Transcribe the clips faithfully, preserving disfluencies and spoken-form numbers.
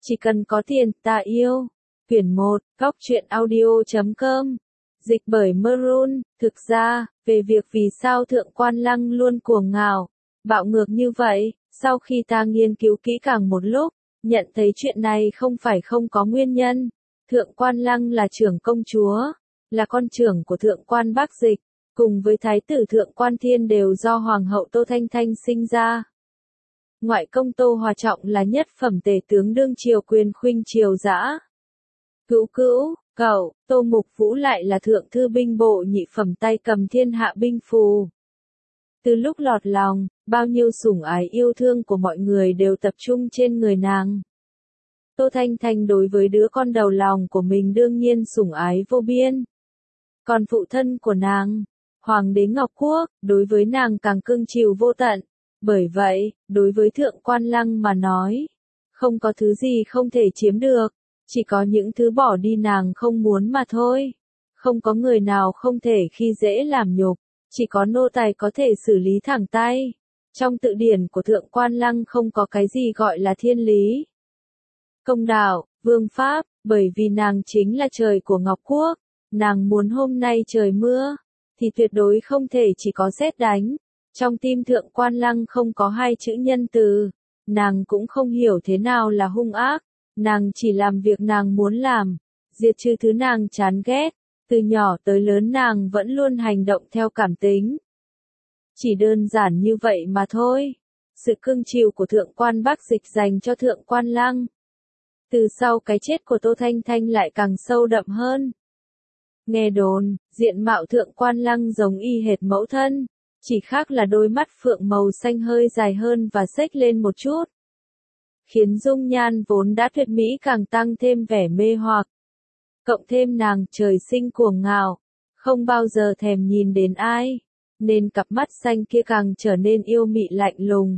Chỉ cần có tiền, ta yêu. Quyển một, góc truyện audio chấm com. Dịch bởi Maroon. Thực ra, về việc vì sao Thượng Quan Lăng luôn cuồng ngạo, bạo ngược như vậy, sau khi ta nghiên cứu kỹ càng một lúc, nhận thấy chuyện này không phải không có nguyên nhân. Thượng Quan Lăng là trưởng công chúa, là con trưởng của Thượng Quan Bắc Dịch, cùng với Thái tử Thượng Quan Thiên đều do Hoàng hậu Tô Thanh Thanh sinh ra. Ngoại công Tô Hòa Trọng là nhất phẩm tể tướng đương triều quyền khuynh triều dã. Cữu cữu, cậu, Tô Mục Vũ lại là thượng thư binh bộ nhị phẩm tay cầm thiên hạ binh phù. Từ lúc lọt lòng, bao nhiêu sủng ái yêu thương của mọi người đều tập trung trên người nàng. Tô Thanh Thanh đối với đứa con đầu lòng của mình đương nhiên sủng ái vô biên. Còn phụ thân của nàng, Hoàng đế Ngọc Quốc, đối với nàng càng cưng chiều vô tận. Bởi vậy, đối với Thượng Quan Lăng mà nói, không có thứ gì không thể chiếm được, chỉ có những thứ bỏ đi nàng không muốn mà thôi. Không có người nào không thể khi dễ làm nhục, chỉ có nô tài có thể xử lý thẳng tay. Trong tự điển của Thượng Quan Lăng không có cái gì gọi là thiên lý, công đạo, vương pháp, bởi vì nàng chính là trời của Ngọc Quốc. Nàng muốn hôm nay trời mưa, thì tuyệt đối không thể chỉ có sét đánh. Trong tim Thượng Quan Lăng không có hai chữ nhân từ, nàng cũng không hiểu thế nào là hung ác, nàng chỉ làm việc nàng muốn làm, diệt trừ thứ nàng chán ghét, từ nhỏ tới lớn nàng vẫn luôn hành động theo cảm tính. Chỉ đơn giản như vậy mà thôi. Sự cưng chiều của Thượng Quan Bắc Dịch dành cho Thượng Quan Lăng, từ sau cái chết của Tô Thanh Thanh lại càng sâu đậm hơn. Nghe đồn, diện mạo Thượng Quan Lăng giống y hệt mẫu thân, chỉ khác là đôi mắt phượng màu xanh hơi dài hơn và xếch lên một chút, khiến dung nhan vốn đã tuyệt mỹ càng tăng thêm vẻ mê hoặc. Cộng thêm nàng trời sinh cuồng ngạo, không bao giờ thèm nhìn đến ai, nên cặp mắt xanh kia càng trở nên yêu mị lạnh lùng.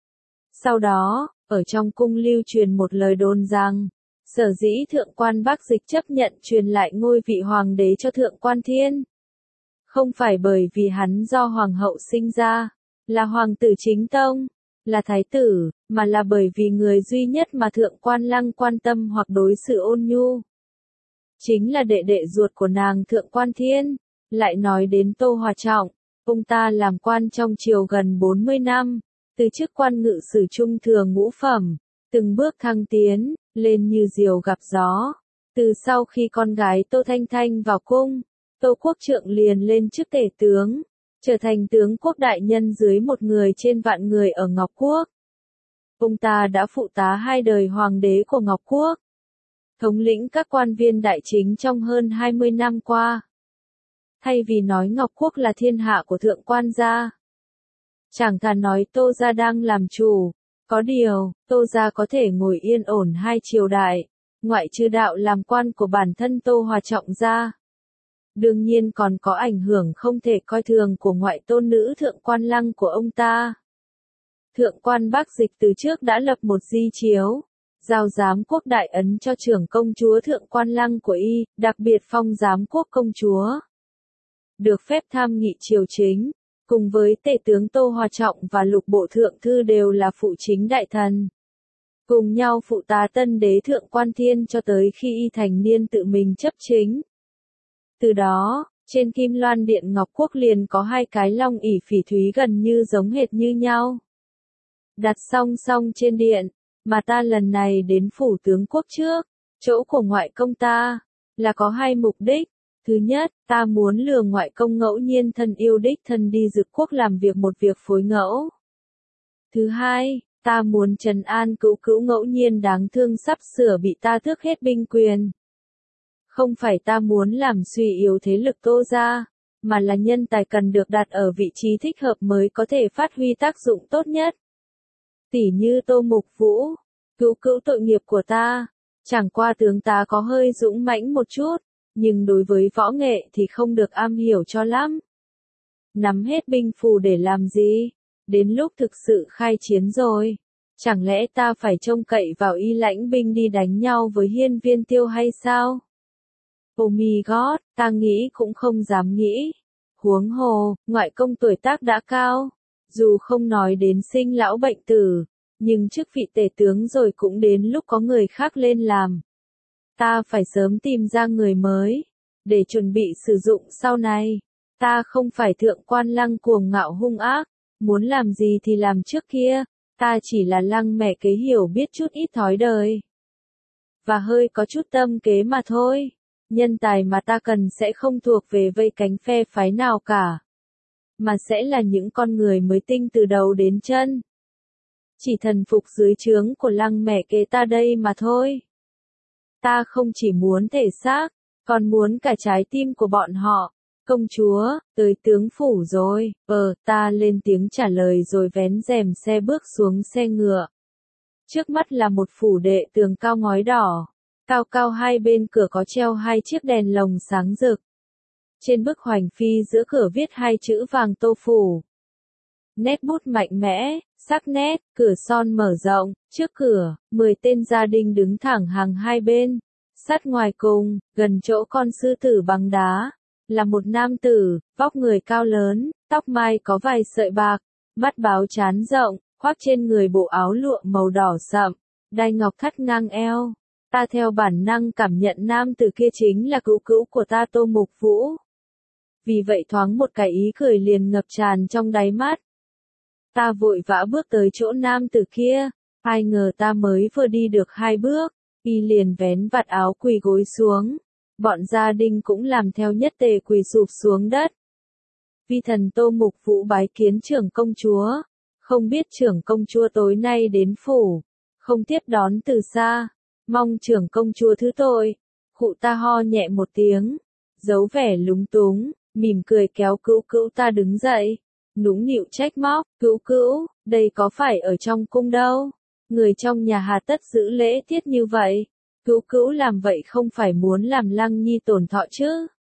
Sau đó, ở trong cung lưu truyền một lời đồn rằng, sở dĩ Thượng Quan Bắc Dịch chấp nhận truyền lại ngôi vị hoàng đế cho Thượng Quan Thiên, không phải bởi vì hắn do hoàng hậu sinh ra, là hoàng tử chính tông, là thái tử, mà là bởi vì người duy nhất mà Thượng Quan Lăng quan tâm hoặc đối xử ôn nhu, chính là đệ đệ ruột của nàng Thượng Quan Thiên. Lại nói đến Tô Hòa Trọng, ông ta làm quan trong triều gần bốn mươi năm, từ chức quan ngự sử trung thừa ngũ phẩm, từng bước thăng tiến, lên như diều gặp gió. Từ sau khi con gái Tô Thanh Thanh vào cung, Tô Quốc Trượng liền lên chức tể tướng, trở thành tướng quốc đại nhân dưới một người trên vạn người ở Ngọc Quốc. Ông ta đã phụ tá hai đời hoàng đế của Ngọc Quốc, thống lĩnh các quan viên đại chính trong hơn hai mươi năm qua. Thay vì nói Ngọc Quốc là thiên hạ của Thượng Quan gia, chẳng thà nói Tô gia đang làm chủ. Có điều, Tô gia có thể ngồi yên ổn hai triều đại, ngoại trừ đạo làm quan của bản thân Tô Hòa Trọng gia. Đương nhiên còn có ảnh hưởng không thể coi thường của ngoại tôn nữ Thượng Quan Lăng của ông ta. Thượng Quan Bắc Dịch từ trước đã lập một di chiếu, giao giám quốc đại ấn cho trưởng công chúa Thượng Quan Lăng của y, đặc biệt phong giám quốc công chúa, được phép tham nghị triều chính, cùng với tể tướng Tô Hòa Trọng và lục bộ thượng thư đều là phụ chính đại thần, cùng nhau phụ tá tân đế Thượng Quan Thiên cho tới khi y thành niên tự mình chấp chính. Từ đó, trên Kim Loan Điện Ngọc Quốc liền có hai cái long ỷ phỉ thúy gần như giống hệt như nhau, đặt song song trên điện. Mà ta lần này đến phủ tướng quốc trước, chỗ của ngoại công ta, là có hai mục đích. Thứ nhất, ta muốn lừa ngoại công ngẫu nhiên thân yêu đích thân đi Dực Quốc làm việc một việc phối ngẫu. Thứ hai, ta muốn trấn an cữu cữu ngẫu nhiên đáng thương sắp sửa bị ta tước hết binh quyền. Không phải ta muốn làm suy yếu thế lực Tô gia, mà là nhân tài cần được đặt ở vị trí thích hợp mới có thể phát huy tác dụng tốt nhất. Tỉ như Tô Mục Vũ, cữu cữu tội nghiệp của ta, chẳng qua tướng tá có hơi dũng mãnh một chút, nhưng đối với võ nghệ thì không được am hiểu cho lắm. Nắm hết binh phù để làm gì? Đến lúc thực sự khai chiến rồi, chẳng lẽ ta phải trông cậy vào y lãnh binh đi đánh nhau với Hiên Viên Tiêu hay sao? Oh my god, ta nghĩ cũng không dám nghĩ. Huống hồ, ngoại công tuổi tác đã cao, dù không nói đến sinh lão bệnh tử, Nhưng chức vị tể tướng rồi cũng đến lúc có người khác lên làm. Ta phải sớm tìm ra người mới, để chuẩn bị sử dụng sau này. Ta không phải thượng quan Lăng cuồng ngạo hung ác, muốn làm gì thì làm trước kia, ta chỉ là Lăng mẹ kế hiểu biết chút ít thói đời. Và hơi có chút tâm kế mà thôi. Nhân tài mà ta cần sẽ không thuộc về vây cánh phe phái nào cả, mà sẽ là những con người mới tinh từ đầu đến chân. Chỉ thần phục dưới trướng của Lăng mẹ kế ta đây mà thôi. Ta không chỉ muốn thể xác, còn muốn cả trái tim của bọn họ. Công chúa, tới tướng phủ rồi, ờ, ta lên tiếng trả lời rồi vén rèm xe bước xuống xe ngựa. Trước mắt là một phủ đệ tường cao ngói đỏ. Cao cao hai bên cửa có treo hai chiếc đèn lồng sáng rực. Trên bức hoành phi giữa cửa viết hai chữ vàng Tô phủ. Nét bút mạnh mẽ, sắc nét, cửa son mở rộng, trước cửa, mười tên gia đình đứng thẳng hàng hai bên. Sát ngoài cùng, gần chỗ con sư tử bằng đá, là một nam tử, vóc người cao lớn, tóc mai có vài sợi bạc, mắt báo trán rộng, khoác trên người bộ áo lụa màu đỏ sậm, đai ngọc thắt ngang eo. Ta theo bản năng cảm nhận nam tử kia chính là cữu cữu của ta Tô Mục Vũ. Vì vậy thoáng một cái ý cười liền ngập tràn trong đáy mắt. Ta vội vã bước tới chỗ nam tử kia, ai ngờ ta mới vừa đi được hai bước, y liền vén vạt áo quỳ gối xuống. Bọn gia đình cũng làm theo nhất tề quỳ sụp xuống đất. Vi thần Tô Mục Vũ bái kiến trưởng công chúa, không biết trưởng công chúa tối nay đến phủ, không tiếp đón từ xa, mong trưởng công chúa thứ tội. Khụ ta ho nhẹ một tiếng, giấu vẻ lúng túng, mỉm cười kéo cữu cữu ta đứng dậy, nũng nịu trách móc, cữu cữu, đây có phải ở trong cung đâu, người trong nhà hà tất giữ lễ tiết như vậy. Cữu cữu làm vậy không phải muốn làm Lăng Nhi tổn thọ chứ?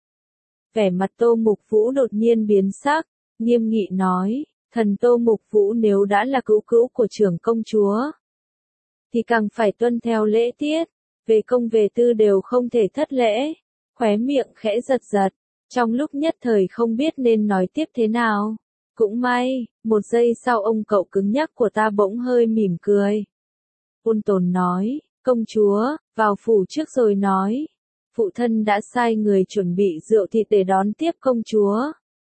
Vẻ mặt Tô Mục Vũ đột nhiên biến sắc, nghiêm nghị nói, thần Tô Mục Vũ nếu đã là cữu cữu của trưởng công chúa, thì càng phải tuân theo lễ tiết, về công về tư đều không thể thất lễ. Khóe miệng khẽ giật giật, trong lúc nhất thời không biết nên nói tiếp thế nào. Cũng may, một giây sau ông cậu cứng nhắc của ta bỗng hơi mỉm cười. Ôn tồn nói, công chúa, vào phủ trước rồi nói. Phụ thân đã sai người chuẩn bị rượu thịt để đón tiếp công chúa.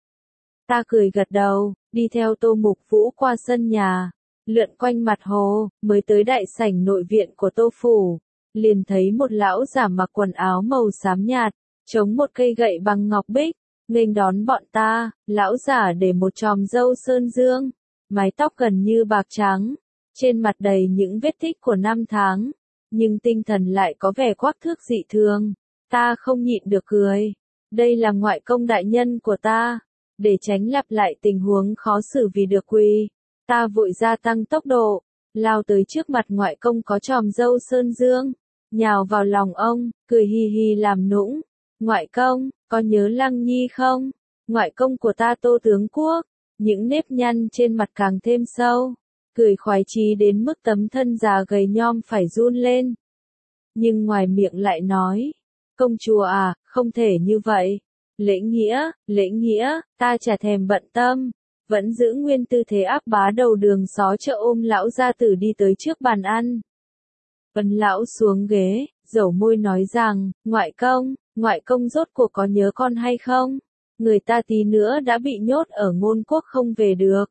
Ta cười gật đầu, đi theo Tô Mục Vũ qua sân nhà, lượn quanh mặt hồ, mới tới đại sảnh nội viện của Tô phủ, liền thấy một lão giả mặc quần áo màu xám nhạt, chống một cây gậy bằng ngọc bích, nghênh đón bọn ta. Lão giả để một chòm râu sơn dương, mái tóc gần như bạc trắng, trên mặt đầy những vết tích của năm tháng, nhưng tinh thần lại có vẻ quắc thước dị thường. Ta không nhịn được cười. Đây là ngoại công đại nhân của ta. Để tránh lặp lại tình huống khó xử vì được quỳ, ta vội gia tăng tốc độ, lao tới trước mặt ngoại công có chòm râu sơn dương, nhào vào lòng ông, cười hi hi làm nũng. Ngoại công, có nhớ Lăng Nhi không? Ngoại công của ta Tô tướng quốc. Những nếp nhăn trên mặt càng thêm sâu, cười khoái chí đến mức tấm thân già gầy nhom phải run lên. Nhưng ngoài miệng lại nói, công chúa à, không thể như vậy. Lễ nghĩa, lễ nghĩa, ta chả thèm bận tâm, vẫn giữ nguyên tư thế áp bá đầu đường xó chợ ôm lão gia tử đi tới trước bàn ăn. Ấn lão xuống ghế, dẩu môi nói rằng, ngoại công, ngoại công rốt cuộc có nhớ con hay không? Người ta tí nữa đã bị nhốt ở ngôn quốc không về được.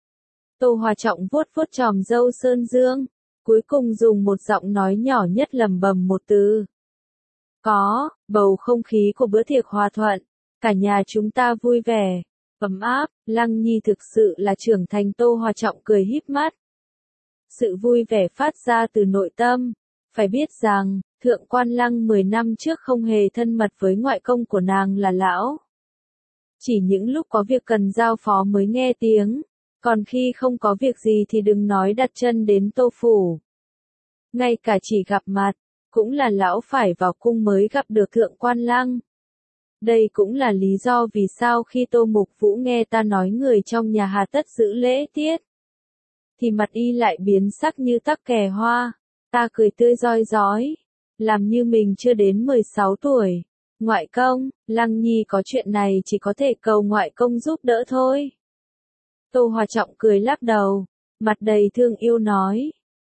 Tô Hòa Trọng vuốt vuốt chòm râu sơn dương, cuối cùng dùng một giọng nói nhỏ nhất lẩm bẩm một từ. Có, bầu không khí của bữa tiệc hòa thuận, cả nhà chúng ta vui vẻ, ấm áp. Lăng Nhi thực sự là trưởng thành. Tô Hòa Trọng cười híp mắt. Sự vui vẻ phát ra từ nội tâm. Phải biết rằng, thượng quan Lăng mười năm trước không hề thân mật với ngoại công của nàng là lão. Chỉ những lúc có việc cần giao phó mới nghe tiếng, còn khi không có việc gì thì đừng nói đặt chân đến Tô phủ. Ngay cả chỉ gặp mặt, cũng là lão phải vào cung mới gặp được thượng quan Lăng. Đây cũng là lý do vì sao khi Tô Mục Vũ nghe ta nói người trong nhà hà tất giữ lễ tiết, thì mặt y lại biến sắc như tắc kè hoa. Ta cười tươi rói rói, làm như mình chưa đến mười sáu tuổi. Ngoại công, Lăng Nhi có chuyện này chỉ có thể cầu ngoại công giúp đỡ thôi. Tô Hòa Trọng cười lắc đầu, mặt đầy thương yêu nói,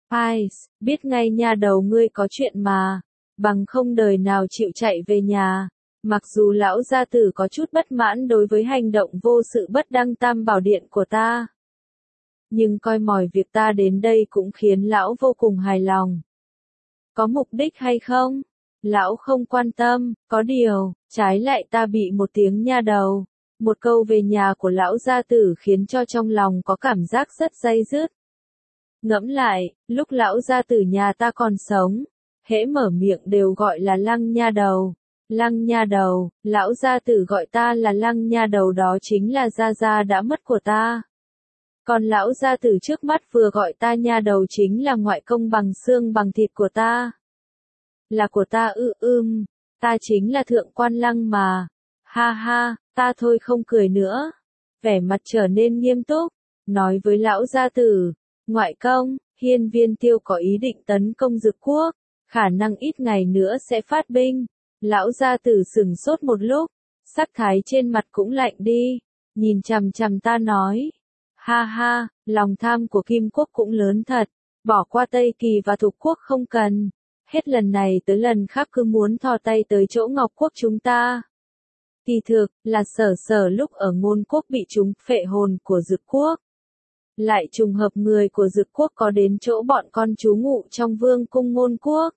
Ai, biết ngay nha đầu ngươi có chuyện mà, bằng không đời nào chịu chạy về nhà. Mặc dù lão gia tử có chút bất mãn đối với hành động vô sự bất đăng tam bảo điện của ta, nhưng coi mỏi việc ta đến đây cũng khiến lão vô cùng hài lòng. Có mục đích hay không? Lão không quan tâm, có điều, trái lại ta bị một tiếng nha đầu, một câu về nhà của lão gia tử khiến cho trong lòng có cảm giác rất day dứt. Ngẫm lại, lúc lão gia tử nhà ta còn sống, hễ mở miệng đều gọi là Lăng nha đầu. Lăng nha đầu, lão gia tử gọi ta là Lăng nha đầu đó chính là gia gia đã mất của ta. Còn lão gia tử trước mắt vừa gọi ta nha đầu chính là ngoại công bằng xương bằng thịt của ta. Là của ta ư ưm, ta chính là thượng quan Lăng mà. Ha ha, ta thôi không cười nữa. Vẻ mặt trở nên nghiêm túc, nói với lão gia tử, ngoại công, Hiên Viên Tiêu có ý định tấn công Dực Quốc, khả năng ít ngày nữa sẽ phát binh. Lão gia tử sửng sốt một lúc, sắc thái trên mặt cũng lạnh đi, nhìn chằm chằm ta nói, ha ha, lòng tham của Kim Quốc cũng lớn thật, bỏ qua Tây Kỳ và Thục Quốc không cần, hết lần này tới lần khác cứ muốn thò tay tới chỗ Ngọc Quốc chúng ta. Kỳ thực, là Sở Sở lúc ở Ngôn Quốc bị trúng phệ hồn của Dực Quốc. Lại trùng hợp người của Dực Quốc có đến chỗ bọn con trú ngụ trong vương cung Ngôn Quốc.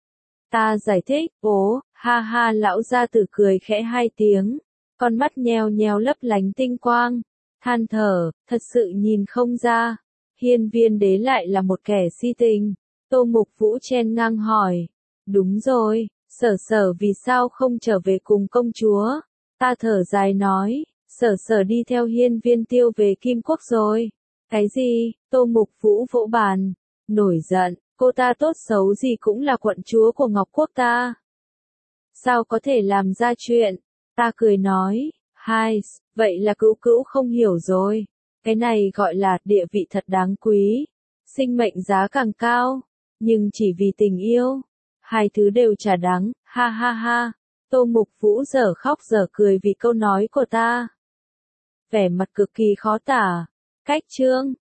Ta giải thích, ố, ha ha lão gia tử cười khẽ hai tiếng, con mắt nheo nheo lấp lánh tinh quang, than thở, thật sự nhìn không ra, Hiên Viên đế lại là một kẻ si tình. Tô Mục Vũ chen ngang hỏi, đúng rồi, Sở Sở vì sao không trở về cùng công chúa? Ta thở dài nói, Sở Sở đi theo Hiên Viên Tiêu về Kim Quốc rồi. Cái gì? Tô Mục Vũ vỗ bàn, nổi giận, cô ta tốt xấu gì cũng là quận chúa của Ngọc Quốc ta. Sao có thể làm ra chuyện? Ta cười nói, hai, vậy là cữu cữu không hiểu rồi. Cái này gọi là địa vị thật đáng quý, sinh mệnh giá càng cao, nhưng chỉ vì tình yêu, hai thứ đều chả đáng, ha ha ha. Tô Mục Vũ dở khóc dở cười vì câu nói của ta. Vẻ mặt cực kỳ khó tả. Cách chương